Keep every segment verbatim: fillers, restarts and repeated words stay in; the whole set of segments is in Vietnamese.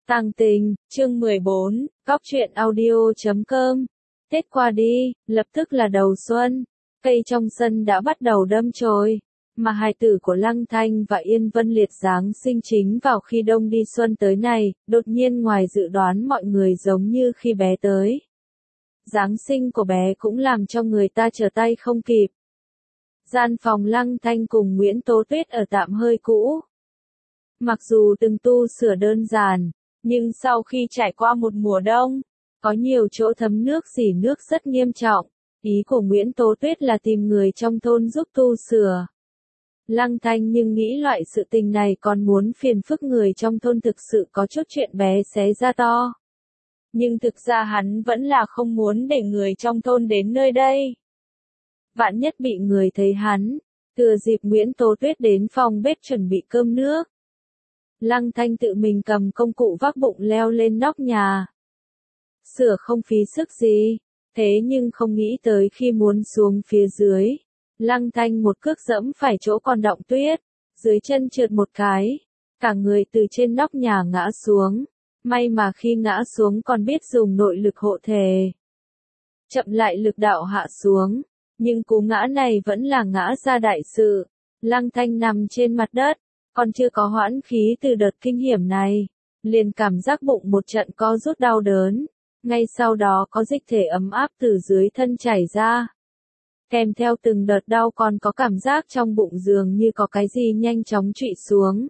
Tàng tình, chương mười bốn, góc truyện audio chấm com. Tết qua đi, lập tức là đầu xuân, cây trong sân đã bắt đầu đâm chồi, mà hài tử của Lăng Thanh và Yên Vân Liệt giáng sinh chính vào khi đông đi xuân tới này, đột nhiên ngoài dự đoán mọi người giống như khi bé tới. Giáng sinh của bé cũng làm cho người ta trở tay không kịp. Gian phòng Lăng Thanh cùng Nguyễn Tố Tuyết ở tạm hơi cũ. Mặc dù từng tu sửa đơn giản, nhưng sau khi trải qua một mùa đông, có nhiều chỗ thấm nước rỉ nước rất nghiêm trọng. Ý của Nguyễn Tố Tuyết là tìm người trong thôn giúp tu sửa. Lăng Thanh nhưng nghĩ loại sự tình này còn muốn phiền phức người trong thôn, thực sự có chút chuyện bé xé ra to. Nhưng thực ra hắn vẫn là không muốn để người trong thôn đến nơi đây. Vạn nhất bị người thấy hắn, thừa dịp Nguyễn Tố Tuyết đến phòng bếp chuẩn bị cơm nước. Lăng Thanh tự mình cầm công cụ vác bụng leo lên nóc nhà. Sửa không phí sức gì, thế nhưng không nghĩ tới khi muốn xuống phía dưới. Lăng Thanh một cước dẫm phải chỗ còn đọng tuyết, dưới chân trượt một cái, cả người từ trên nóc nhà ngã xuống. May mà khi ngã xuống còn biết dùng nội lực hộ thể. Chậm lại lực đạo hạ xuống, nhưng cú ngã này vẫn là ngã ra đại sự. Lăng Thanh nằm trên mặt đất, còn chưa có hoãn khí từ đợt kinh hiểm này, liền cảm giác bụng một trận co rút đau đớn, ngay sau đó có dịch thể ấm áp từ dưới thân chảy ra. Kèm theo từng đợt đau còn có cảm giác trong bụng dường như có cái gì nhanh chóng trụy xuống.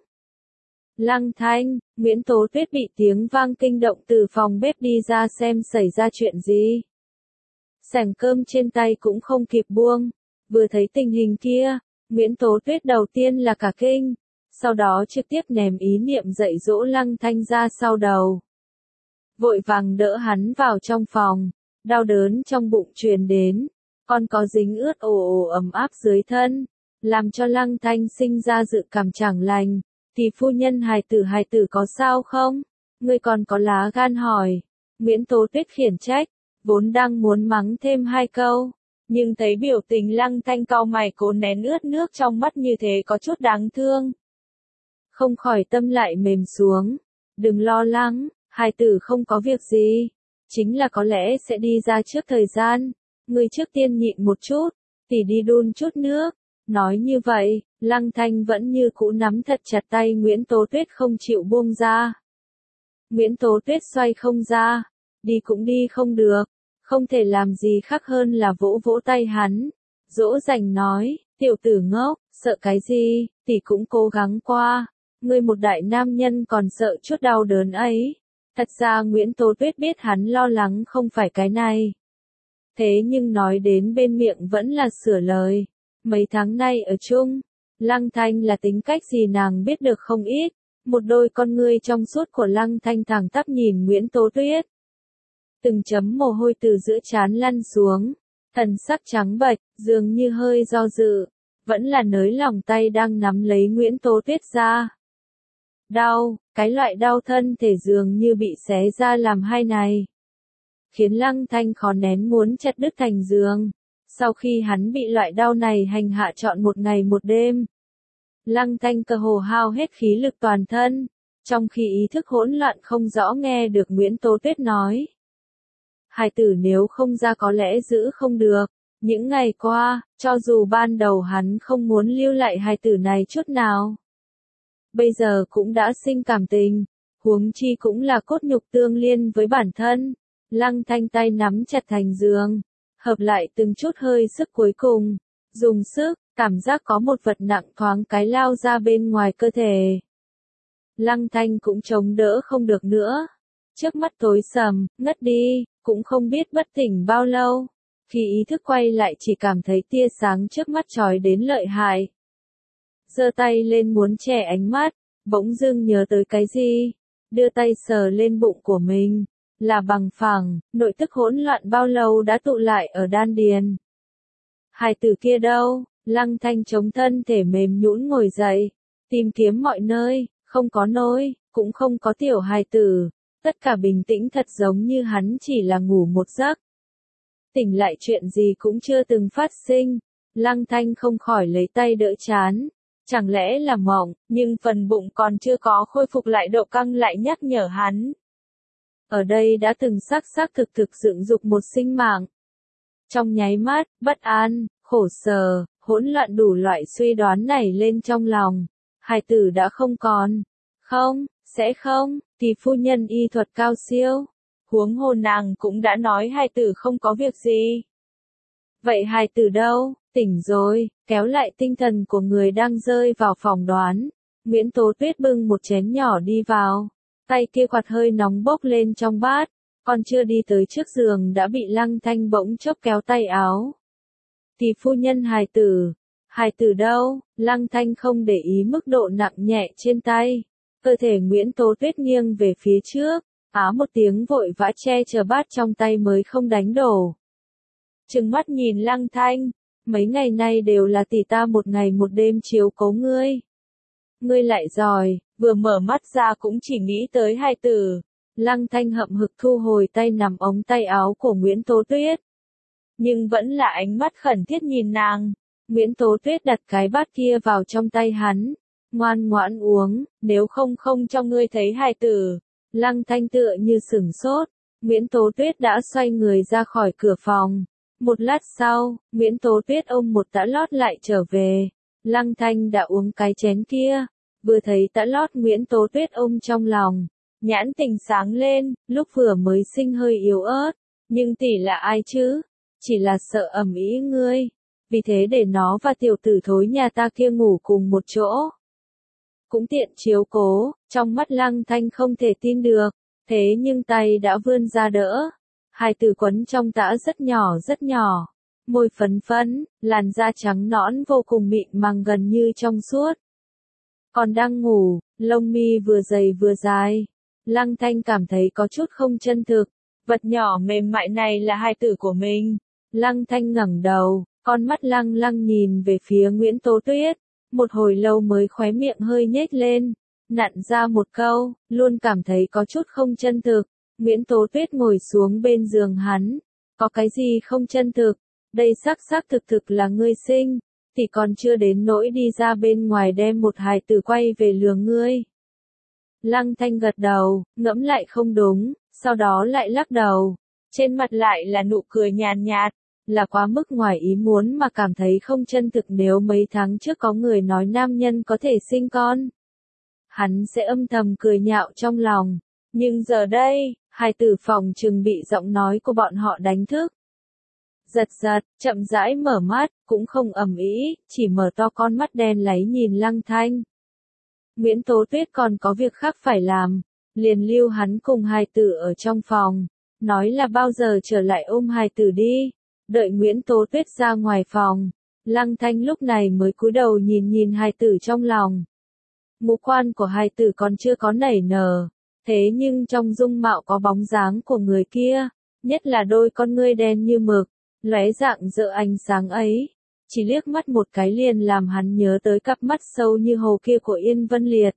Lăng Thanh, Nguyễn Tố Tuyết bị tiếng vang kinh động từ phòng bếp đi ra xem xảy ra chuyện gì. Sảnh cơm trên tay cũng không kịp buông, vừa thấy tình hình kia, Nguyễn Tố Tuyết đầu tiên là cả kinh, sau đó trực tiếp ném ý niệm dạy dỗ Lăng Thanh ra sau đầu. Vội vàng đỡ hắn vào trong phòng, đau đớn trong bụng truyền đến, còn có dính ướt ồ ồ ấm áp dưới thân, làm cho Lăng Thanh sinh ra dự cảm chẳng lành. Thì phu nhân hài tử hài tử có sao không? Ngươi còn có lá gan hỏi. Nguyễn Tố Tuyết khiển trách, vốn đang muốn mắng thêm hai câu, nhưng thấy biểu tình Lăng Thanh cau mày cố nén ướt nước trong mắt như thế có chút đáng thương. Không khỏi tâm lại mềm xuống. Đừng lo lắng, hài tử không có việc gì. Chính là có lẽ sẽ đi ra trước thời gian. Ngươi trước tiên nhịn một chút, thì đi đun chút nước. Nói như vậy, Lăng Thanh vẫn như cũ nắm thật chặt tay Nguyễn Tố Tuyết không chịu buông ra. Nguyễn Tố Tuyết xoay không ra, đi cũng đi không được, không thể làm gì khác hơn là vỗ vỗ tay hắn, dỗ dành nói, tiểu tử ngốc, sợ cái gì, tỷ cũng cố gắng qua, ngươi một đại nam nhân còn sợ chút đau đớn ấy. Thật ra Nguyễn Tố Tuyết biết hắn lo lắng không phải cái này. Thế nhưng nói đến bên miệng vẫn là sửa lời. Mấy tháng nay ở chung, Lăng Thanh là tính cách gì nàng biết được không ít, một đôi con ngươi trong suốt của Lăng Thanh thẳng tắp nhìn Nguyễn Tố Tuyết. Từng chấm mồ hôi từ giữa trán lăn xuống, thần sắc trắng bệch, dường như hơi do dự, vẫn là nới lòng tay đang nắm lấy Nguyễn Tố Tuyết ra. Đau, cái loại đau thân thể dường như bị xé ra làm hai này, khiến Lăng Thanh khó nén muốn chặt đứt thành giường. Sau khi hắn bị loại đau này hành hạ trọn một ngày một đêm, Lăng Thanh cơ hồ hao hết khí lực toàn thân, trong khi ý thức hỗn loạn không rõ nghe được Nguyễn Tố Tuyết nói. Hài tử nếu không ra có lẽ giữ không được, những ngày qua, cho dù ban đầu hắn không muốn lưu lại hài tử này chút nào. Bây giờ cũng đã sinh cảm tình, huống chi cũng là cốt nhục tương liên với bản thân. Lăng Thanh tay nắm chặt thành giường, hợp lại từng chút hơi sức cuối cùng, dùng sức, cảm giác có một vật nặng thoáng cái lao ra bên ngoài cơ thể. Lăng Thanh cũng chống đỡ không được nữa, trước mắt tối sầm, ngất đi, cũng không biết bất tỉnh bao lâu, khi ý thức quay lại chỉ cảm thấy tia sáng trước mắt chói đến lợi hại. Giơ tay lên muốn che ánh mắt, bỗng dưng nhớ tới cái gì, đưa tay sờ lên bụng của mình. Là bằng phẳng, nội tức hỗn loạn bao lâu đã tụ lại ở đan điền. Hài tử kia đâu? Lăng Thanh chống thân thể mềm nhũn ngồi dậy, tìm kiếm mọi nơi, không có nôi, cũng không có tiểu hài tử, tất cả bình tĩnh thật giống như hắn chỉ là ngủ một giấc. Tỉnh lại chuyện gì cũng chưa từng phát sinh, Lăng Thanh không khỏi lấy tay đỡ trán, Chẳng lẽ là mộng, nhưng phần bụng còn chưa có khôi phục lại độ căng lại nhắc nhở hắn. Ở đây đã từng xác xác thực thực dựng dục một sinh mạng. Trong nháy mắt, bất an, khổ sở, hỗn loạn đủ loại suy đoán nảy lên trong lòng. Hài tử đã không còn. Không, sẽ không, thì phu nhân y thuật cao siêu. Huống hồ nàng cũng đã nói hài tử không có việc gì. Vậy hài tử đâu, tỉnh rồi, kéo lại tinh thần của người đang rơi vào phòng đoán. Nguyễn Tố Tuyết bưng một chén nhỏ đi vào. Tay kia quạt hơi nóng bốc lên trong bát. Còn chưa đi tới trước giường đã bị Lăng Thanh bỗng chốc kéo tay áo. Thì phu nhân hài tử. Hài tử đâu? Lăng Thanh không để ý mức độ nặng nhẹ trên tay. Cơ thể Nguyễn Tố Tuyết nghiêng về phía trước. Á một tiếng vội vã che chở bát trong tay mới không đánh đổ. Trừng mắt nhìn Lăng Thanh. Mấy ngày nay đều là tỷ ta một ngày một đêm chiếu cố ngươi. Ngươi lại giỏi, vừa mở mắt ra cũng chỉ nghĩ tới hài tử. Lăng Thanh hậm hực thu hồi tay nằm ống tay áo của Nguyễn Tố Tuyết. Nhưng vẫn là ánh mắt khẩn thiết nhìn nàng. Nguyễn Tố Tuyết đặt cái bát kia vào trong tay hắn. Ngoan ngoãn uống, nếu không không cho ngươi thấy hài tử. Lăng Thanh tựa như sửng sốt. Nguyễn Tố Tuyết đã xoay người ra khỏi cửa phòng. Một lát sau, Nguyễn Tố Tuyết ôm một tã lót lại trở về. Lăng Thanh đã uống cái chén kia. Vừa thấy tã lót Nguyễn Tố Tuyết ôm trong lòng. Nhãn tình sáng lên, lúc vừa mới sinh hơi yếu ớt. Nhưng tỷ là ai chứ? Chỉ là sợ ầm ĩ ngươi. Vì thế để nó và tiểu tử thối nhà ta kia ngủ cùng một chỗ. Cũng tiện chiếu cố, trong mắt Lăng Thanh không thể tin được. Thế nhưng tay đã vươn ra đỡ. Hài tử quấn trong tã rất nhỏ rất nhỏ. Môi phấn phấn, làn da trắng nõn vô cùng mịn màng gần như trong suốt. Còn đang ngủ, lông mi vừa dày vừa dài. Lăng Thanh cảm thấy có chút không chân thực. Vật nhỏ mềm mại này là hài tử của mình. Lăng Thanh ngẩng đầu, con mắt lăng lăng nhìn về phía Nguyễn Tố Tuyết. Một hồi lâu mới khóe miệng hơi nhếch lên. Nặn ra một câu, luôn cảm thấy có chút không chân thực. Nguyễn Tố Tuyết ngồi xuống bên giường hắn. Có cái gì không chân thực? Đây xác xác thực thực là ngươi sinh. Thì còn chưa đến nỗi đi ra bên ngoài đem một hài tử quay về lừa ngươi. Lăng Thanh gật đầu, ngẫm lại không đúng, sau đó lại lắc đầu. Trên mặt lại là nụ cười nhàn nhạt, là quá mức ngoài ý muốn mà cảm thấy không chân thực nếu mấy tháng trước có người nói nam nhân có thể sinh con. Hắn sẽ âm thầm cười nhạo trong lòng. Nhưng giờ đây, hài tử phòng chừng bị giọng nói của bọn họ đánh thức. Giật giật, chậm rãi mở mắt, cũng không ầm ĩ, chỉ mở to con mắt đen láy nhìn Lăng Thanh. Nguyễn Tố Tuyết còn có việc khác phải làm, liền lưu hắn cùng hài tử ở trong phòng, nói là bao giờ trở lại ôm hài tử đi. Đợi Nguyễn Tố Tuyết ra ngoài phòng, Lăng Thanh lúc này mới cúi đầu nhìn nhìn hài tử trong lòng. Ngũ quan của hài tử còn chưa có nảy nở, thế nhưng trong dung mạo có bóng dáng của người kia, nhất là đôi con ngươi đen như mực, lóe dạng dỡ ánh sáng ấy. Chỉ liếc mắt một cái liền làm hắn nhớ tới cặp mắt sâu như hồ kia của Yên Vân Liệt.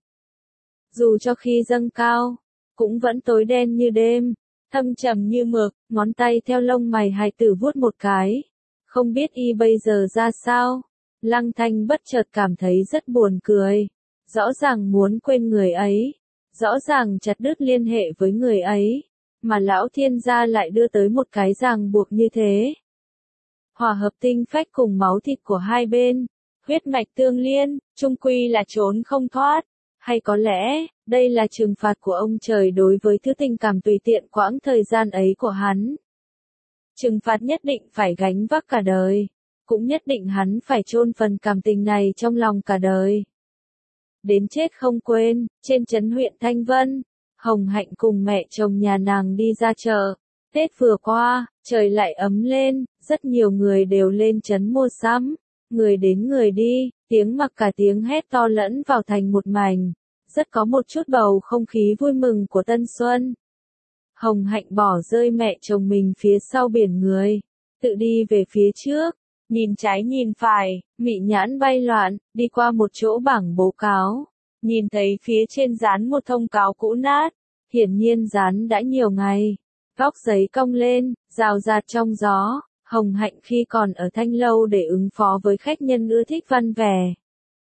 Dù cho khi dâng cao, cũng vẫn tối đen như đêm, thâm trầm như mực, ngón tay theo lông mày hài tử vuốt một cái. Không biết y bây giờ ra sao? Lăng Thanh bất chợt cảm thấy rất buồn cười. Rõ ràng muốn quên người ấy, rõ ràng chặt đứt liên hệ với người ấy, mà lão thiên gia lại đưa tới một cái ràng buộc như thế. Hòa hợp tinh phách cùng máu thịt của hai bên, huyết mạch tương liên, chung quy là trốn không thoát. Hay có lẽ, đây là trừng phạt của ông trời đối với thứ tình cảm tùy tiện quãng thời gian ấy của hắn. Trừng phạt nhất định phải gánh vác cả đời, cũng nhất định hắn phải chôn phần cảm tình này trong lòng cả đời. Đến chết không quên, trên trấn huyện Thanh Vân, Hồng Hạnh cùng mẹ chồng nhà nàng đi ra chợ. Tết vừa qua, trời lại ấm lên, rất nhiều người đều lên trấn mua sắm. Người đến người đi, tiếng mặc cả tiếng hét to lẫn vào thành một mảnh. Rất có một chút bầu không khí vui mừng của Tân Xuân. Hồng Hạnh bỏ rơi mẹ chồng mình phía sau biển người, tự đi về phía trước. Nhìn trái nhìn phải, mị nhãn bay loạn, đi qua một chỗ bảng bố cáo. Nhìn thấy phía trên dán một thông cáo cũ nát, hiển nhiên dán đã nhiều ngày. Góc giấy cong lên, rào rạt trong gió. Hồng Hạnh khi còn ở Thanh Lâu để ứng phó với khách nhân ưa thích văn vẻ.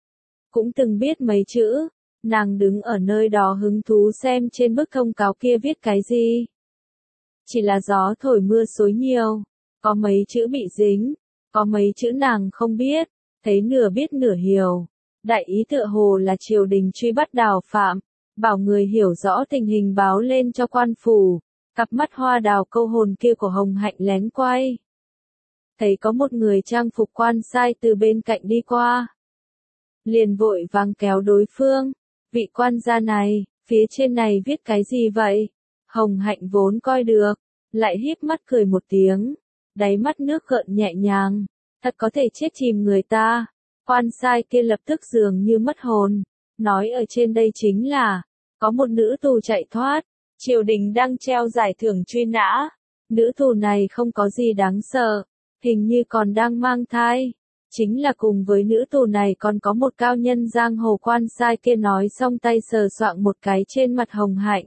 cũng từng biết mấy chữ. Nàng đứng ở nơi đó hứng thú xem trên bức thông cáo kia viết cái gì. Chỉ là gió thổi mưa xối nhiều, có mấy chữ bị dính, có mấy chữ nàng không biết, thấy nửa biết nửa hiểu. Đại ý tựa hồ là triều đình truy bắt Đào Phạm, bảo người hiểu rõ tình hình báo lên cho quan phủ. Cặp mắt hoa đào câu hồn kia của Hồng Hạnh lén quay. Thấy có một người trang phục quan sai từ bên cạnh đi qua. Liền vội vàng kéo đối phương. Vị quan gia này, phía trên này viết cái gì vậy? Hồng Hạnh vốn coi được, lại híp mắt cười một tiếng. Đáy mắt nước gợn nhẹ nhàng, thật có thể chết chìm người ta. Quan sai kia lập tức dường như mất hồn. Nói ở trên đây chính là, có một nữ tù chạy thoát. Triều đình đang treo giải thưởng truy nã. Nữ tù này không có gì đáng sợ, hình như còn đang mang thai. Chính là cùng với nữ tù này còn có một cao nhân giang hồ. Quan sai kia nói xong tay sờ soạng một cái trên mặt Hồng Hạnh.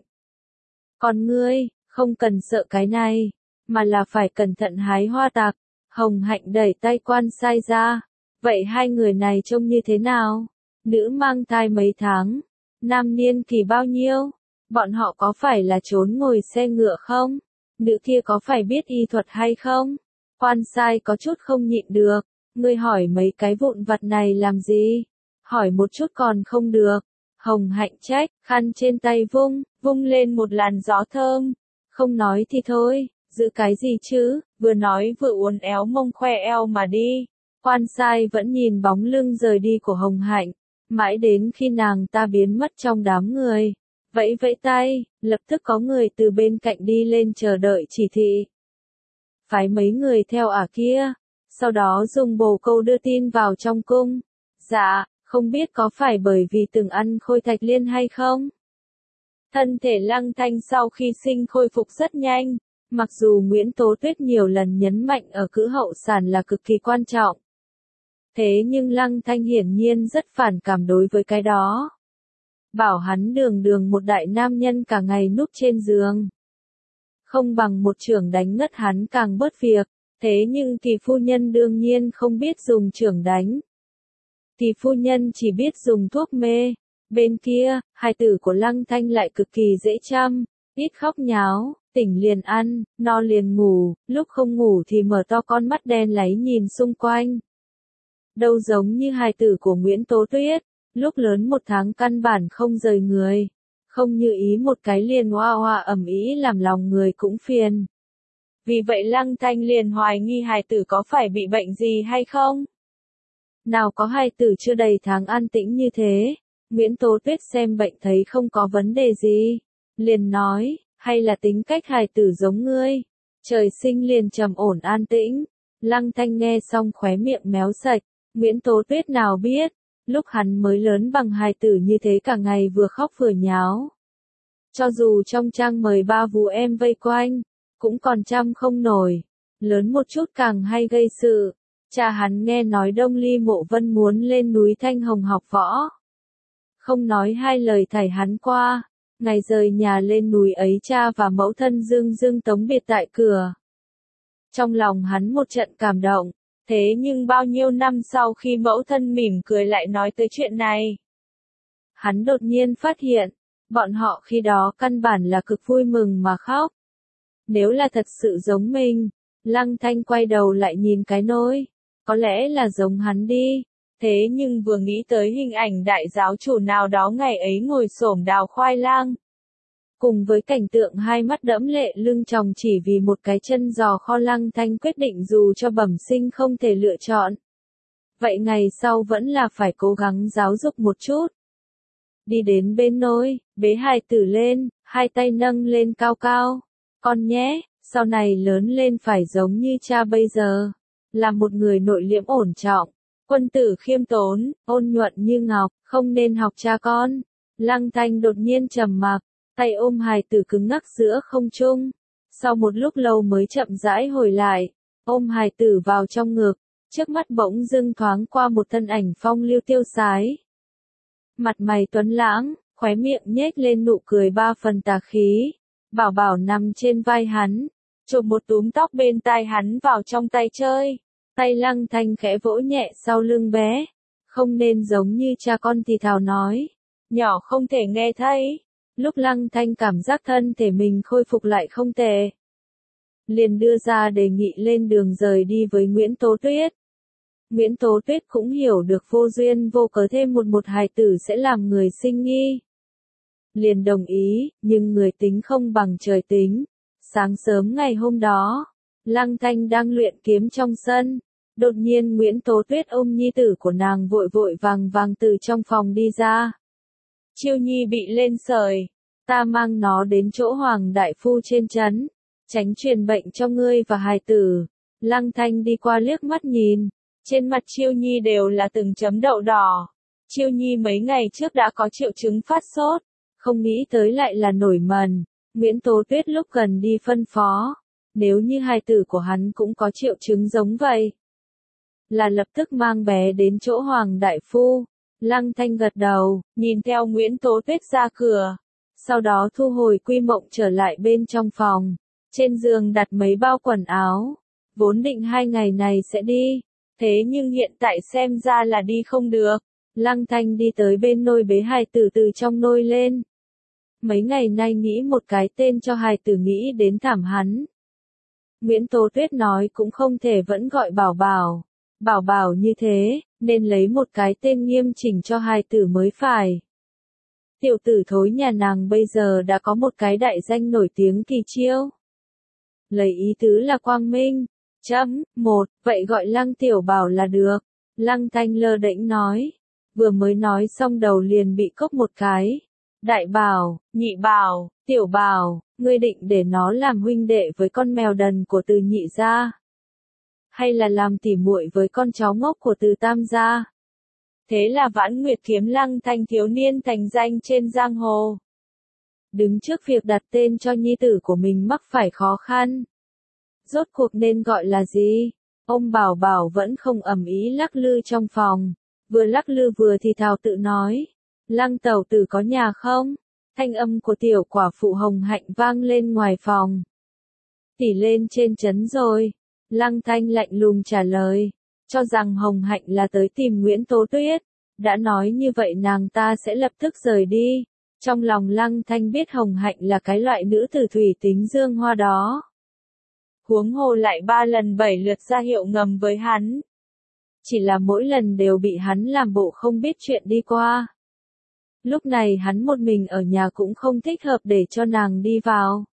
Còn ngươi, không cần sợ cái này, mà là phải cẩn thận hái hoa tạc. Hồng Hạnh đẩy tay quan sai ra. Vậy hai người này trông như thế nào? Nữ mang thai mấy tháng? Nam niên kỳ bao nhiêu? Bọn họ có phải là trốn ngồi xe ngựa không? Nữ kia có phải biết y thuật hay không? Quan sai có chút không nhịn được. Ngươi hỏi mấy cái vụn vặt này làm gì? Hỏi một chút còn không được. Hồng Hạnh trách, khăn trên tay vung, vung lên một làn gió thơm. Không nói thì thôi, giữ cái gì chứ? Vừa nói vừa uốn éo mông khoe eo mà đi. Quan sai vẫn nhìn bóng lưng rời đi của Hồng Hạnh. Mãi đến khi nàng ta biến mất trong đám người. Vẫy vẫy tay, lập tức có người từ bên cạnh đi lên chờ đợi chỉ thị. Phái mấy người theo ả kia, sau đó dùng bồ câu đưa tin vào trong cung. Dạ, không biết có phải bởi vì từng ăn khôi thạch liên hay không? Thân thể Lăng Thanh sau khi sinh khôi phục rất nhanh, mặc dù Nguyễn Tố Tuyết nhiều lần nhấn mạnh ở cữ hậu sản là cực kỳ quan trọng. Thế nhưng Lăng Thanh hiển nhiên rất phản cảm đối với cái đó. Bảo hắn đường đường một đại nam nhân cả ngày núp trên giường. Không bằng một chưởng đánh ngất hắn càng bớt việc, thế nhưng thì phu nhân đương nhiên không biết dùng chưởng đánh. Thì phu nhân chỉ biết dùng thuốc mê. Bên kia, hài tử của Lăng Thanh lại cực kỳ dễ chăm, ít khóc nháo, tỉnh liền ăn, no liền ngủ, lúc không ngủ thì mở to con mắt đen láy nhìn xung quanh. Đâu giống như hài tử của Nguyễn Tố Tuyết. Lúc lớn một tháng căn bản không rời người, không như ý một cái liền hoa hoa ầm ĩ làm lòng người cũng phiền. Vì vậy Lăng Thanh liền hoài nghi hài tử có phải bị bệnh gì hay không? Nào có hài tử chưa đầy tháng an tĩnh như thế, Nguyễn Tố Tuyết xem bệnh thấy không có vấn đề gì, liền nói, hay là tính cách hài tử giống ngươi, trời sinh liền trầm ổn an tĩnh. Lăng Thanh nghe xong khóe miệng méo sạch, Nguyễn Tố Tuyết nào biết. Lúc hắn mới lớn bằng hài tử như thế cả ngày vừa khóc vừa nháo. Cho dù trong trang mời ba vú em vây quanh, cũng còn chăm không nổi. Lớn một chút càng hay gây sự. Cha hắn nghe nói Đông Ly Mộ Vân muốn lên núi Thanh Hồng học võ. Không nói hai lời thảy hắn qua. Ngày rời nhà lên núi ấy cha và mẫu thân Dương Dương tống biệt tại cửa. Trong lòng hắn một trận cảm động. Thế nhưng bao nhiêu năm sau khi mẫu thân mỉm cười lại nói tới chuyện này. Hắn đột nhiên phát hiện, bọn họ khi đó căn bản là cực vui mừng mà khóc. Nếu là thật sự giống mình, Lăng Thanh quay đầu lại nhìn cái nôi, có lẽ là giống hắn đi. Thế nhưng vừa nghĩ tới hình ảnh đại giáo chủ nào đó ngày ấy ngồi xổm đào khoai lang. Cùng với cảnh tượng hai mắt đẫm lệ lưng tròng chỉ vì một cái chân giò kho, Lăng Thanh quyết định dù cho bẩm sinh không thể lựa chọn. Vậy ngày sau vẫn là phải cố gắng giáo dục một chút. Đi đến bên nôi, bế hài tử lên, hai tay nâng lên cao cao. Con nhé, sau này lớn lên phải giống như cha bây giờ. Là một người nội liễm ổn trọng, quân tử khiêm tốn, ôn nhuận như ngọc, không nên học cha con. Lăng Thanh đột nhiên trầm mặc. Tay ôm hài tử cứng ngắc giữa không trung. Sau một lúc lâu mới chậm rãi hồi lại, ôm hài tử vào trong ngực, trước mắt bỗng dưng thoáng qua một thân ảnh phong lưu tiêu sái. Mặt mày tuấn lãng, khóe miệng nhếch lên nụ cười ba phần tà khí. Bảo Bảo nằm trên vai hắn, chộp một túm tóc bên tai hắn vào trong tay chơi. Tay Lăng Thanh khẽ vỗ nhẹ sau lưng bé. Không nên giống như cha con thì thào nói. Nhỏ không thể nghe thấy. Lúc Lăng Thanh cảm giác thân thể mình khôi phục lại không tệ, liền đưa ra đề nghị lên đường rời đi với Nguyễn Tố Tuyết. Nguyễn Tố Tuyết cũng hiểu được vô duyên vô cớ thêm một một hài tử sẽ làm người sinh nghi. Liền đồng ý, nhưng người tính không bằng trời tính. Sáng sớm ngày hôm đó, Lăng Thanh đang luyện kiếm trong sân. Đột nhiên Nguyễn Tố Tuyết ôm nhi tử của nàng vội vội vàng vàng từ trong phòng đi ra. Chiêu nhi bị lên sởi, ta mang nó đến chỗ Hoàng Đại Phu trên trấn, tránh truyền bệnh cho ngươi và hài tử. Lăng Thanh đi qua liếc mắt nhìn, trên mặt Chiêu nhi đều là từng chấm đậu đỏ. Chiêu nhi mấy ngày trước đã có triệu chứng phát sốt, không nghĩ tới lại là nổi mẩn. Nguyễn Tố Tuyết lúc gần đi phân phó, nếu như hài tử của hắn cũng có triệu chứng giống vậy, là lập tức mang bé đến chỗ Hoàng Đại Phu. Lăng Thanh gật đầu, nhìn theo Nguyễn Tố Tuyết ra cửa, sau đó thu hồi Quy Mộng trở lại bên trong phòng, trên giường đặt mấy bao quần áo, vốn định hai ngày này sẽ đi, thế nhưng hiện tại xem ra là đi không được. Lăng Thanh đi tới bên nôi bế hài tử từ trong nôi lên. Mấy ngày nay nghĩ một cái tên cho hài tử nghĩ đến thảm hắn. Nguyễn Tố Tuyết nói cũng không thể vẫn gọi Bảo Bảo. Bảo Bảo như thế, nên lấy một cái tên nghiêm chỉnh cho hài tử mới phải. Tiểu tử thối nhà nàng bây giờ đã có một cái đại danh nổi tiếng kỳ chiêu. Lấy ý tứ là Quang Minh. Chấm, một, vậy gọi Lăng Tiểu Bảo là được. Lăng Thanh lơ đễnh nói. Vừa mới nói xong đầu liền bị cốc một cái. Đại Bảo, Nhị Bảo, Tiểu Bảo, ngươi định để nó làm huynh đệ với con mèo đần của Từ Nhị gia, hay là làm tỉ muội với con cháu ngốc của Từ Tam gia? Thế là Vãn Nguyệt kiếm Lăng Thanh thiếu niên thành danh trên giang hồ. Đứng trước việc đặt tên cho nhi tử của mình mắc phải khó khăn. Rốt cuộc nên gọi là gì? Ông Bảo Bảo vẫn không ầm ĩ lắc lư trong phòng, vừa lắc lư vừa thì thào tự nói. Lăng tẩu tử có nhà không? Thanh âm của tiểu quả phụ Hồng Hạnh vang lên ngoài phòng. Tỷ lên trên trấn rồi. Lăng Thanh lạnh lùng trả lời, cho rằng Hồng Hạnh là tới tìm Nguyễn Tố Tuyết. Đã nói như vậy nàng ta sẽ lập tức rời đi. Trong lòng Lăng Thanh biết Hồng Hạnh là cái loại nữ tử thủy tính dương hoa đó. Huống hồ lại ba lần bảy lượt ra hiệu ngầm với hắn. Chỉ là mỗi lần đều bị hắn làm bộ không biết chuyện đi qua. Lúc này hắn một mình ở nhà cũng không thích hợp để cho nàng đi vào.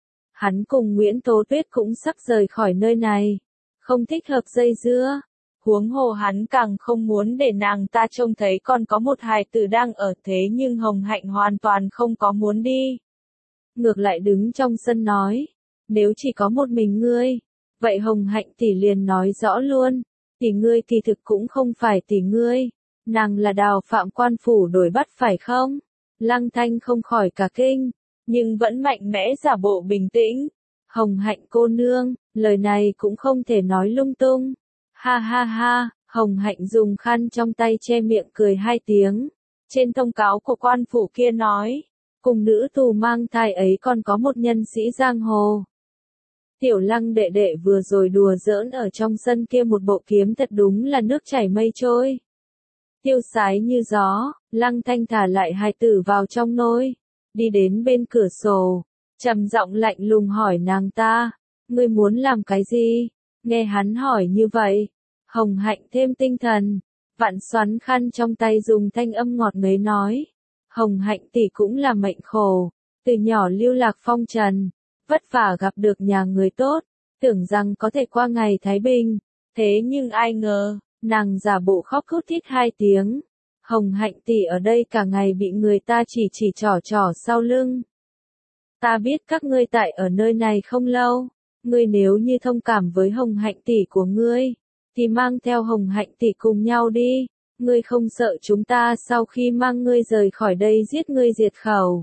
Hắn cùng Nguyễn Tố Tuyết cũng sắp rời khỏi nơi này, không thích hợp dây dưa. Huống hồ hắn càng không muốn để nàng ta trông thấy còn có một hài tử đang ở, thế nhưng Hồng Hạnh hoàn toàn không có muốn đi. Ngược lại đứng trong sân nói, nếu chỉ có một mình ngươi, vậy Hồng Hạnh tỷ liền nói rõ luôn, tỷ ngươi kỳ thực cũng không phải tỷ ngươi, nàng là Đào Phạm quan phủ đổi bắt phải không? Lăng Thanh không khỏi cả kinh, nhưng vẫn mạnh mẽ giả bộ bình tĩnh. Hồng Hạnh cô nương, lời này cũng không thể nói lung tung. Ha ha ha, Hồng Hạnh dùng khăn trong tay che miệng cười hai tiếng. Trên thông cáo của quan phủ kia nói, cùng nữ tù mang thai ấy còn có một nhân sĩ giang hồ. Tiểu Lăng đệ đệ vừa rồi đùa giỡn ở trong sân kia một bộ kiếm thật đúng là nước chảy mây trôi. Tiêu sái như gió, Lăng Thanh thả lại hài tử vào trong nôi, đi đến bên cửa sổ, trầm giọng lạnh lùng hỏi nàng ta, ngươi muốn làm cái gì? Nghe hắn hỏi như vậy, Hồng Hạnh thêm tinh thần, vặn xoắn khăn trong tay dùng thanh âm ngọt ngấy nói, Hồng Hạnh tỷ cũng là mệnh khổ, từ nhỏ lưu lạc phong trần, vất vả gặp được nhà người tốt, tưởng rằng có thể qua ngày thái bình, thế nhưng ai ngờ, nàng giả bộ khóc thút thít hai tiếng. Hồng Hạnh tỷ ở đây cả ngày bị người ta chỉ chỉ trỏ trỏ sau lưng. Ta biết các ngươi tại ở nơi này không lâu, ngươi nếu như thông cảm với Hồng Hạnh tỷ của ngươi, thì mang theo Hồng Hạnh tỷ cùng nhau đi, ngươi không sợ chúng ta sau khi mang ngươi rời khỏi đây giết ngươi diệt khẩu.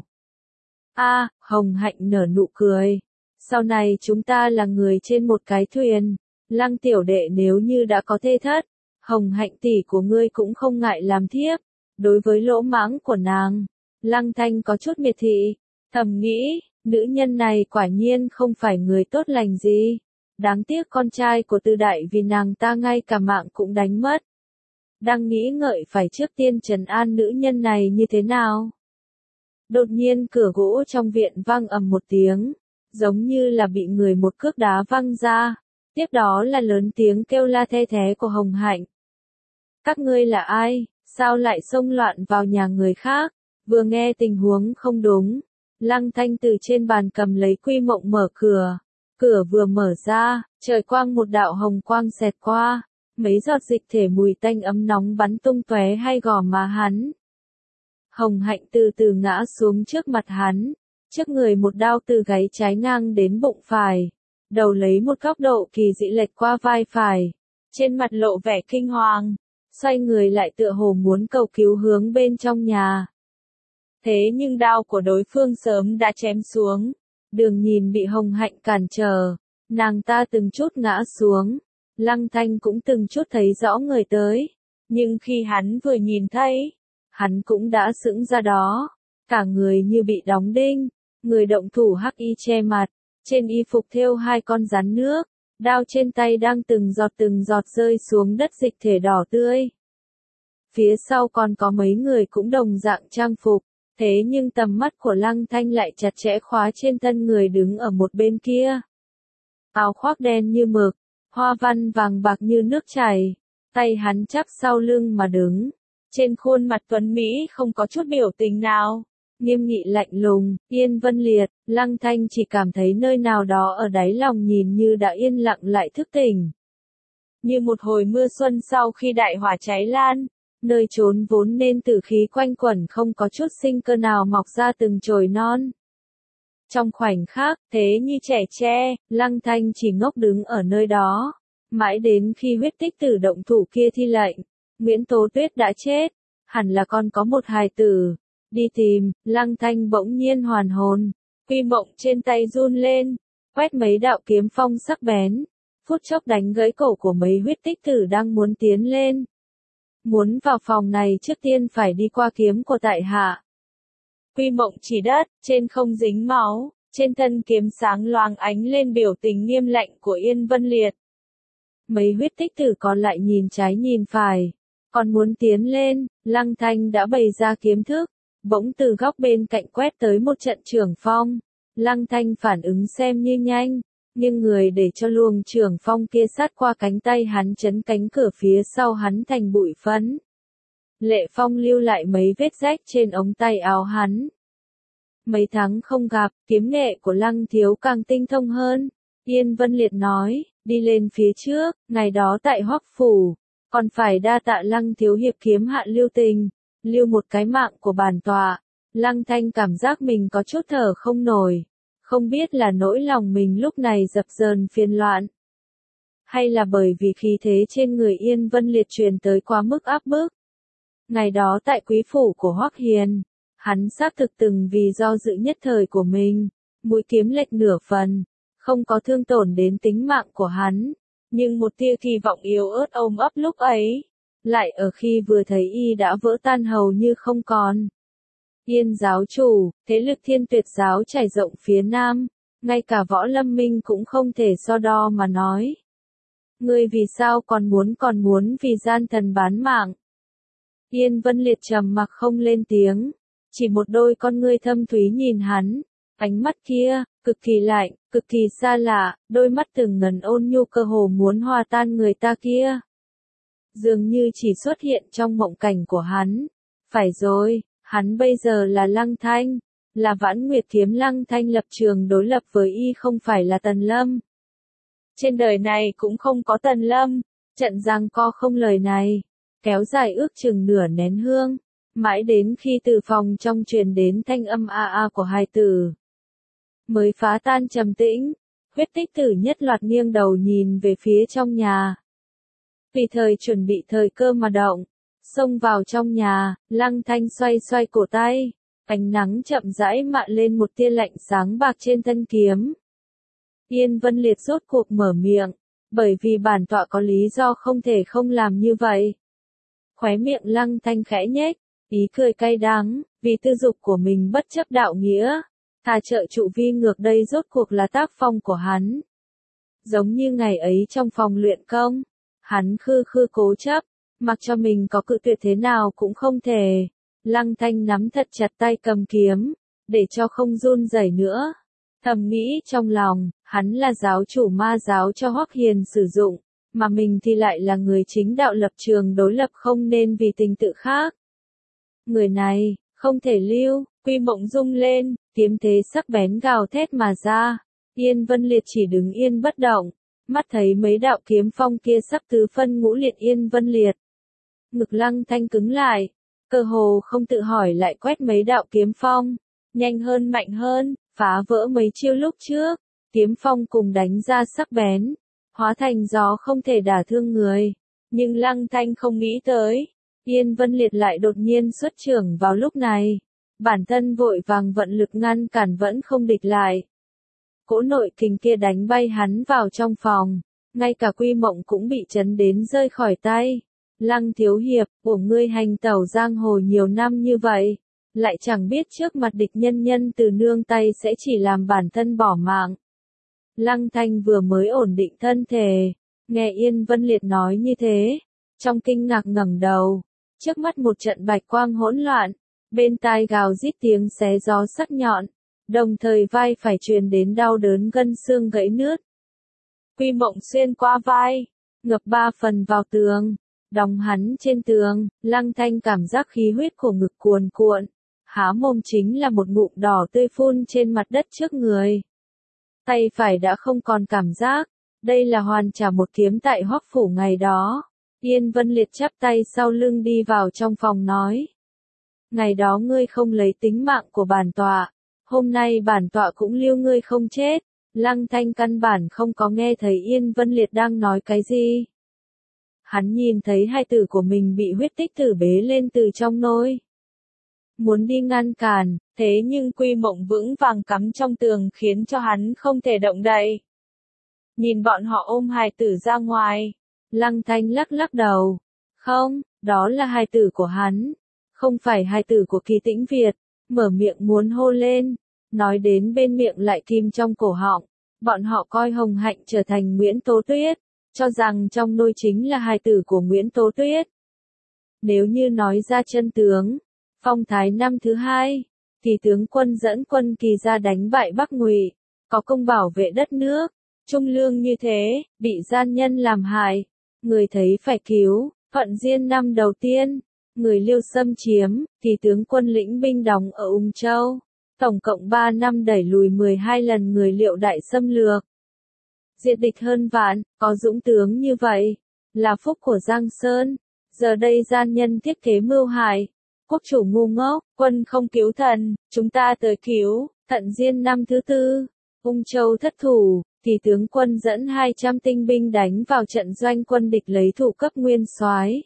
A, Hồng Hạnh nở nụ cười, sau này chúng ta là người trên một cái thuyền, Lăng tiểu đệ nếu như đã có thê thất, Hồng Hạnh tỷ của ngươi cũng không ngại làm thiếp. Đối với lỗ mãng của nàng, Lăng Thanh có chút miệt thị, thầm nghĩ, nữ nhân này quả nhiên không phải người tốt lành gì. Đáng tiếc con trai của Từ đại vì nàng ta ngay cả mạng cũng đánh mất. đang nghĩ ngợi phải trước tiên trấn an nữ nhân này như thế nào. Đột nhiên cửa gỗ trong viện vang ầm một tiếng, giống như là bị người một cước đá văng ra, tiếp đó là lớn tiếng kêu la the thé của Hồng Hạnh. Các ngươi là ai, sao lại xông loạn vào nhà người khác? Vừa nghe tình huống không đúng, Lăng Thanh từ trên bàn cầm lấy Quy Mộng mở cửa. Cửa vừa mở ra, trời quang một đạo hồng quang xẹt qua, mấy giọt dịch thể mùi tanh ấm nóng bắn tung tóe hai gò má hắn. Hồng Hạnh từ từ ngã xuống trước mặt hắn, trước người một đao từ gáy trái ngang đến bụng phải, đầu lấy một góc độ kỳ dị lệch qua vai phải, trên mặt lộ vẻ kinh hoàng, xoay người lại tựa hồ muốn cầu cứu hướng bên trong nhà. Thế nhưng đao của đối phương sớm đã chém xuống, Đường Nhìn bị Hồng Hạnh cản trở, nàng ta từng chút ngã xuống, Lăng Thanh cũng từng chút thấy rõ người tới, nhưng khi hắn vừa nhìn thấy, hắn cũng đã sững ra đó, cả người như bị đóng đinh, người động thủ hắc y che mặt, trên y phục thêu hai con rắn nước, đao trên tay đang từng giọt từng giọt rơi xuống đất dịch thể đỏ tươi. Phía sau còn có mấy người cũng đồng dạng trang phục, thế nhưng tầm mắt của Lăng Thanh lại chặt chẽ khóa trên thân người đứng ở một bên kia. Áo khoác đen như mực, hoa văn vàng bạc như nước chảy, tay hắn chắp sau lưng mà đứng. Trên khuôn mặt tuấn Mỹ không có chút biểu tình nào, nghiêm nghị lạnh lùng, Yên Vân Liệt, Lăng Thanh chỉ cảm thấy nơi nào đó ở đáy lòng nhìn như đã yên lặng lại thức tỉnh. Như một hồi mưa xuân sau khi đại hỏa cháy lan, nơi trốn vốn nên tử khí quanh quẩn không có chút sinh cơ nào mọc ra từng chồi non. Trong khoảnh khắc, thế như trẻ tre, Lăng Thanh chỉ ngốc đứng ở nơi đó, mãi đến khi huyết tích tử động thủ kia thi lệnh. Nguyễn Tố Tuyết đã chết, hẳn là còn có một hài tử. Đi tìm, Lăng Thanh bỗng nhiên hoàn hồn, Quy Mộng trên tay run lên, quét mấy đạo kiếm phong sắc bén, phút chốc đánh gãy cổ của mấy huyết tích tử đang muốn tiến lên. Muốn vào phòng này trước tiên phải đi qua kiếm của tại hạ. Quy Mộng chỉ đất, trên không dính máu, trên thân kiếm sáng loáng ánh lên biểu tình nghiêm lạnh của Yên Vân Liệt. Mấy huyết tích tử còn lại nhìn trái nhìn phải. Còn muốn tiến lên, Lăng Thanh đã bày ra kiếm thức, bỗng từ góc bên cạnh quét tới một trận trưởng phong. Lăng Thanh phản ứng xem như nhanh, nhưng người để cho luồng trưởng phong kia sát qua cánh tay hắn chấn cánh cửa phía sau hắn thành bụi phấn. Lệ phong lưu lại mấy vết rách trên ống tay áo hắn. Mấy tháng không gặp, kiếm nghệ của Lăng thiếu càng tinh thông hơn. Yên Vân Liệt nói, đi lên phía trước, ngày đó tại Hoắc phủ. Còn phải đa tạ Lăng thiếu hiệp kiếm hạ lưu tình, lưu một cái mạng của bản tọa. Lăng Thanh cảm giác mình có chút thở không nổi, không biết là nỗi lòng mình lúc này dập dờn phiền loạn, hay là bởi vì khí thế trên người Yên Vân Liệt truyền tới quá mức áp bức. Ngày đó tại quý phủ của Hoắc Hiền, hắn xác thực từng vì do dự nhất thời của mình, mũi kiếm lệch nửa phần, không có thương tổn đến tính mạng của hắn. Nhưng một tia kỳ vọng yếu ớt ôm ấp lúc ấy, lại ở khi vừa thấy y đã vỡ tan hầu như không còn. Yên giáo chủ, thế lực Thiên Tuyệt giáo trải rộng phía Nam, ngay cả Võ Lâm Minh cũng không thể so đo mà nói. Ngươi vì sao còn muốn còn muốn vì gian thần bán mạng? Yên Vân Liệt trầm mặc không lên tiếng, chỉ một đôi con ngươi thâm thúy nhìn hắn, ánh mắt kia, cực kỳ lạnh, cực kỳ xa lạ, đôi mắt từng ngần ôn nhu cơ hồ muốn hòa tan người ta kia. Dường như chỉ xuất hiện trong mộng cảnh của hắn. Phải rồi, hắn bây giờ là Lăng Thanh, là Vãn Nguyệt kiếm Lăng Thanh lập trường đối lập với y không phải là Tần Lâm. Trên đời này cũng không có Tần Lâm, trận giằng co không lời này, kéo dài ước chừng nửa nén hương, mãi đến khi từ phòng trong truyền đến thanh âm a a của hài tử. Mới phá tan trầm tĩnh, huyết tích tử nhất loạt nghiêng đầu nhìn về phía trong nhà. Vì thời chuẩn bị thời cơ mà động, xông vào trong nhà, Lăng Thanh xoay xoay cổ tay, ánh nắng chậm rãi mạ lên một tia lạnh sáng bạc trên thân kiếm. Yên Vân Liệt rốt cuộc mở miệng, bởi vì bản tọa có lý do không thể không làm như vậy. Khóe miệng Lăng Thanh khẽ nhếch, ý cười cay đắng, vì tư dục của mình bất chấp đạo nghĩa. Thà trợ trụ vi ngược đây rốt cuộc là tác phong của hắn. Giống như ngày ấy trong phòng luyện công, hắn khư khư cố chấp, mặc cho mình có cự tuyệt thế nào cũng không thể. Lăng Thanh nắm thật chặt tay cầm kiếm, để cho không run rẩy nữa. Thầm nghĩ trong lòng, hắn là giáo chủ ma giáo cho Hoắc Hiền sử dụng, mà mình thì lại là người chính đạo lập trường đối lập, không nên vì tình tự khác. Người này, không thể lưu. Quy Mộng rung lên, kiếm thế sắc bén gào thét mà ra. Yên Vân Liệt chỉ đứng yên bất động, mắt thấy mấy đạo kiếm phong kia sắp tứ phân ngũ liệt Yên Vân Liệt. Ngực Lăng Thanh cứng lại, cơ hồ không tự hỏi lại quét mấy đạo kiếm phong, nhanh hơn mạnh hơn, phá vỡ mấy chiêu lúc trước, kiếm phong cùng đánh ra sắc bén, hóa thành gió không thể đả thương người. Nhưng Lăng Thanh không nghĩ tới, Yên Vân Liệt lại đột nhiên xuất trưởng vào lúc này. Bản thân vội vàng vận lực ngăn cản vẫn không địch lại. Cỗ nội kình kia đánh bay hắn vào trong phòng, ngay cả Quy Mộng cũng bị chấn đến rơi khỏi tay. Lăng thiếu hiệp, của ngươi hành tẩu giang hồ nhiều năm như vậy, lại chẳng biết trước mặt địch nhân nhân từ nương tay sẽ chỉ làm bản thân bỏ mạng. Lăng Thanh vừa mới ổn định thân thể, nghe Yên Vân Liệt nói như thế, trong kinh ngạc ngẩng đầu, trước mắt một trận bạch quang hỗn loạn, bên tai gào rít tiếng xé gió sắc nhọn, đồng thời vai phải truyền đến đau đớn gân xương gãy nứt. Quy Mộng xuyên qua vai, ngập ba phần vào tường, đóng hắn trên tường. Lăng Thanh cảm giác khí huyết của ngực cuồn cuộn, há mồm chính là một ngụm đỏ tươi phun trên mặt đất trước người. Tay phải đã không còn cảm giác, đây là hoàn trả một kiếm tại Hoắc phủ ngày đó. Yên Vân Liệt chắp tay sau lưng đi vào trong phòng nói. Ngày đó ngươi không lấy tính mạng của bản tọa, hôm nay bản tọa cũng lưu ngươi không chết. Lăng Thanh căn bản không có nghe thấy Yên Vân Liệt đang nói cái gì. Hắn nhìn thấy hai tử của mình bị huyết tích tử bế lên từ trong nôi. Muốn đi ngăn cản, thế nhưng Quy Mộng vững vàng cắm trong tường khiến cho hắn không thể động đậy. Nhìn bọn họ ôm hài tử ra ngoài, Lăng Thanh lắc lắc đầu. Không, đó là hài tử của hắn, không phải hài tử của Kỳ Tĩnh Việt. Mở miệng muốn hô lên, nói đến bên miệng lại kìm trong cổ họng. Bọn họ coi Hồng Hạnh trở thành Nguyễn Tố Tuyết, cho rằng trong nôi chính là hài tử của Nguyễn Tố Tuyết. Nếu như nói ra chân tướng, phong thái năm thứ hai, thì tướng quân dẫn quân Kỳ ra đánh bại Bắc Ngụy, có công bảo vệ đất nước, trung lương như thế, bị gian nhân làm hại, người thấy phải cứu. Thuận Diên năm đầu tiên, người Liêu xâm chiếm, thì tướng quân lĩnh binh đóng ở Ung Châu, tổng cộng ba năm đẩy lùi mười hai lần người Liệu đại xâm lược. Diệt địch hơn vạn, có dũng tướng như vậy, là phúc của Giang Sơn. Giờ đây gian nhân thiết kế mưu hại, quốc chủ ngu ngốc, quân không cứu thần, chúng ta tới cứu. Thận Diên năm thứ tư, Ung Châu thất thủ, thì tướng quân dẫn hai trăm tinh binh đánh vào trận doanh quân địch lấy thủ cấp nguyên soái,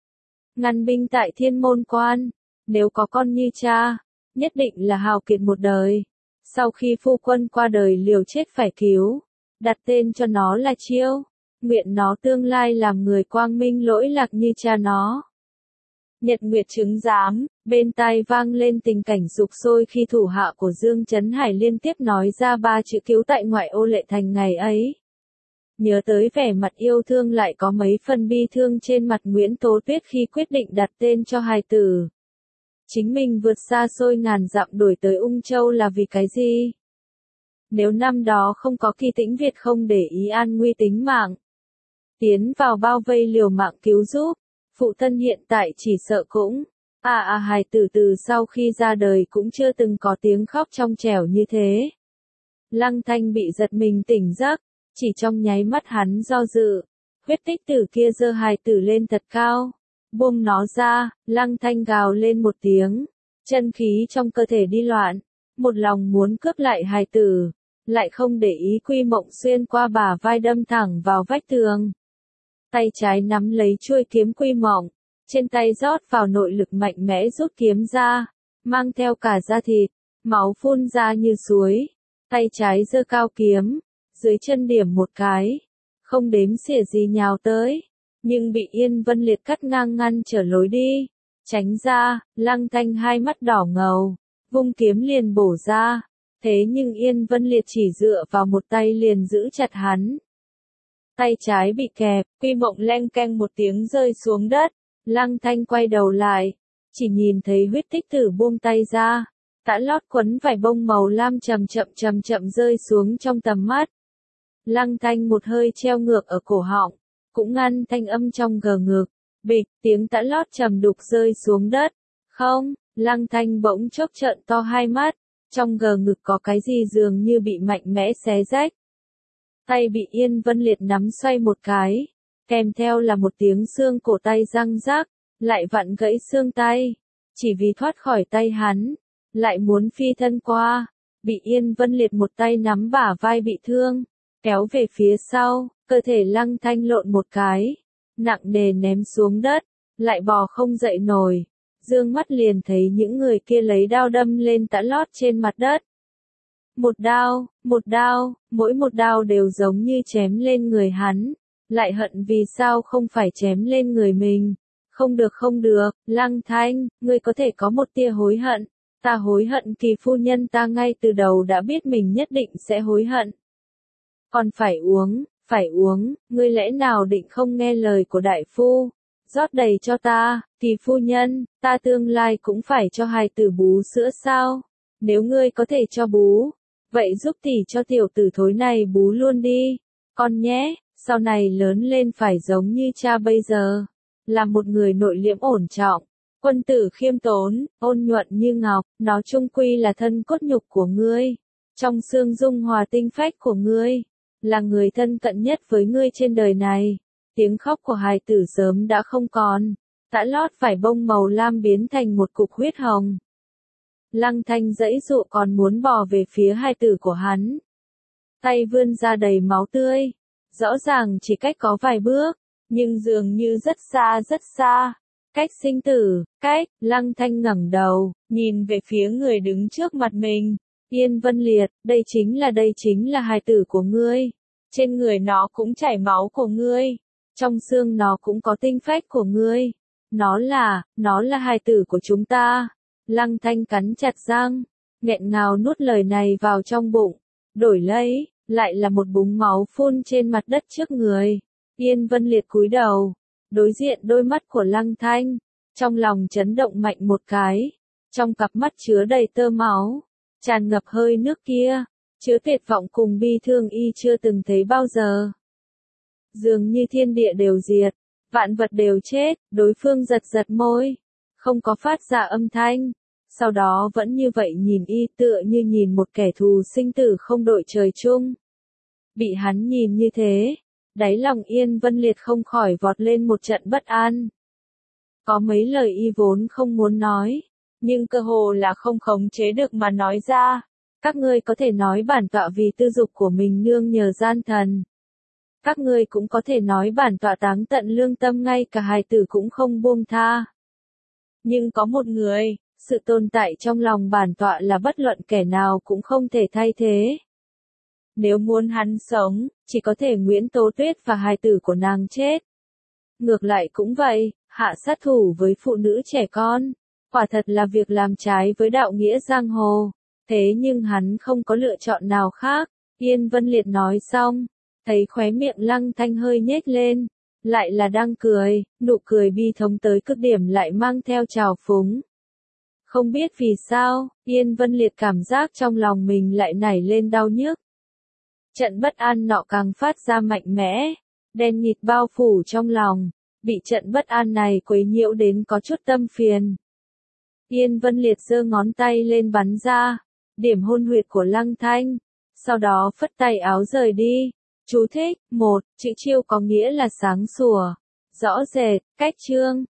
ngăn binh tại Thiên Môn Quan. Nếu có con như cha, nhất định là hào kiệt một đời. Sau khi phu quân qua đời liều chết phải cứu, đặt tên cho nó là Chiêu, nguyện nó tương lai làm người quang minh lỗi lạc như cha nó. Nhật Nguyệt chứng giám, bên tai vang lên tình cảnh sục sôi khi thủ hạ của Dương Chấn Hải liên tiếp nói ra ba chữ cứu tại ngoại ô Lệ Thành ngày ấy. Nhớ tới vẻ mặt yêu thương lại có mấy phần bi thương trên mặt Nguyễn Tố Tuyết khi quyết định đặt tên cho hài tử. Chính mình vượt xa xôi ngàn dặm đuổi tới Ung Châu là vì cái gì? Nếu năm đó không có Kỳ Tĩnh Việt không để ý an nguy tính mạng, tiến vào bao vây liều mạng cứu giúp, phụ thân hiện tại chỉ sợ cũng, à à hài tử từ sau khi ra đời cũng chưa từng có tiếng khóc trong trẻo như thế. Lăng Thanh bị giật mình tỉnh giấc, chỉ trong nháy mắt hắn do dự, huyết tích tử kia giơ hài tử lên thật cao, buông nó ra. Lăng Thanh gào lên một tiếng, chân khí trong cơ thể đi loạn, một lòng muốn cướp lại hài tử, lại không để ý Quy Mộng xuyên qua bả vai đâm thẳng vào vách tường. Tay trái nắm lấy chuôi kiếm Quy Mộng, trên tay rót vào nội lực mạnh mẽ rút kiếm ra, mang theo cả da thịt, máu phun ra như suối. Tay trái giơ cao kiếm, dưới chân điểm một cái, không đếm xỉa gì nhào tới, nhưng bị Yên Vân Liệt cắt ngang ngăn trở lối đi. Tránh ra. Lăng Thanh hai mắt đỏ ngầu, vung kiếm liền bổ ra, thế nhưng Yên Vân Liệt chỉ dựa vào một tay liền giữ chặt hắn. Tay trái bị kẹp, Quy Mộng leng keng một tiếng rơi xuống đất, Lăng Thanh quay đầu lại, chỉ nhìn thấy huyết tích tử buông tay ra, tã lót quấn vải bông màu lam chậm chậm chậm chậm rơi xuống trong tầm mắt. Lăng Thanh một hơi treo ngược ở cổ họng, cũng ngăn thanh âm trong gờ ngực, bịch, tiếng tã lót trầm đục rơi xuống đất. Không, Lăng Thanh bỗng chốc trợn to hai mắt, trong gờ ngực có cái gì dường như bị mạnh mẽ xé rách. Tay bị Yên Vân Liệt nắm xoay một cái, kèm theo là một tiếng xương cổ tay răng rác, lại vặn gãy xương tay, chỉ vì thoát khỏi tay hắn, lại muốn phi thân qua, bị Yên Vân Liệt một tay nắm bả vai bị thương, kéo về phía sau, cơ thể Lăng Thanh lộn một cái, nặng nề ném xuống đất, lại bò không dậy nổi, dương mắt liền thấy những người kia lấy đao đâm lên tã lót trên mặt đất. Một đao, một đao, mỗi một đao đều giống như chém lên người hắn, lại hận vì sao không phải chém lên người mình. Không được không được, Lăng Thanh, ngươi có thể có một tia hối hận, ta hối hận Kỳ phu nhân, ta ngay từ đầu đã biết mình nhất định sẽ hối hận. Còn phải uống, phải uống, ngươi lẽ nào định không nghe lời của đại phu, rót đầy cho ta, Kỳ phu nhân, ta tương lai cũng phải cho hài tử bú sữa sao, nếu ngươi có thể cho bú, vậy giúp tỷ cho tiểu tử thối này bú luôn đi, con nhé, sau này lớn lên phải giống như cha bây giờ, là một người nội liễm ổn trọng, quân tử khiêm tốn, ôn nhuận như ngọc, nó chung quy là thân cốt nhục của ngươi, trong xương dung hòa tinh phách của ngươi, là người thân cận nhất với ngươi trên đời này. Tiếng khóc của hài tử sớm đã không còn, tã lót vải bông màu lam biến thành một cục huyết hồng. Lăng Thanh giãy giụa còn muốn bò về phía hài tử của hắn. Tay vươn ra đầy máu tươi, rõ ràng chỉ cách có vài bước, nhưng dường như rất xa rất xa. Cách sinh tử, cách, Lăng Thanh ngẩng đầu, nhìn về phía người đứng trước mặt mình. Yên Vân Liệt, đây chính là đây chính là hài tử của ngươi. Trên người nó cũng chảy máu của ngươi. Trong xương nó cũng có tinh phách của ngươi. Nó là, nó là hài tử của chúng ta. Lăng Thanh cắn chặt răng, nghẹn ngào nuốt lời này vào trong bụng. Đổi lấy, lại là một búng máu phun trên mặt đất trước người. Yên Vân Liệt cúi đầu, đối diện đôi mắt của Lăng Thanh, trong lòng chấn động mạnh một cái. Trong cặp mắt chứa đầy tơ máu, tràn ngập hơi nước kia, chứa tuyệt vọng cùng bi thương y chưa từng thấy bao giờ. Dường như thiên địa đều diệt, vạn vật đều chết, đối phương giật giật môi, không có phát ra âm thanh, sau đó vẫn như vậy nhìn y tựa như nhìn một kẻ thù sinh tử không đội trời chung. Bị hắn nhìn như thế, đáy lòng Yên Vân Liệt không khỏi vọt lên một trận bất an. Có mấy lời y vốn không muốn nói, nhưng cơ hồ là không khống chế được mà nói ra. Các ngươi có thể nói bản tọa vì tư dục của mình nương nhờ gian thần. Các ngươi cũng có thể nói bản tọa táng tận lương tâm ngay cả hài tử cũng không buông tha. Nhưng có một người, sự tồn tại trong lòng bản tọa là bất luận kẻ nào cũng không thể thay thế. Nếu muốn hắn sống, chỉ có thể Nguyễn Tố Tuyết và hài tử của nàng chết. Ngược lại cũng vậy, hạ sát thủ với phụ nữ trẻ con, quả thật là việc làm trái với đạo nghĩa giang hồ. Thế nhưng hắn không có lựa chọn nào khác. Yên Vân Liệt nói xong, thấy khóe miệng Lăng Thanh hơi nhếch lên, lại là đang cười, nụ cười bi thống tới cực điểm lại mang theo trào phúng. Không biết vì sao, Yên Vân Liệt cảm giác trong lòng mình lại nảy lên đau nhức. Trận bất an nọ càng phát ra mạnh mẽ, đen nghịt bao phủ trong lòng, bị trận bất an này quấy nhiễu đến có chút tâm phiền. Yên Vân Liệt giơ ngón tay lên bắn ra, điểm hôn huyệt của Lăng Thanh, sau đó phất tay áo rời đi. Chú thích, một, chữ chiêu có nghĩa là sáng sủa, rõ rệt, cách chương,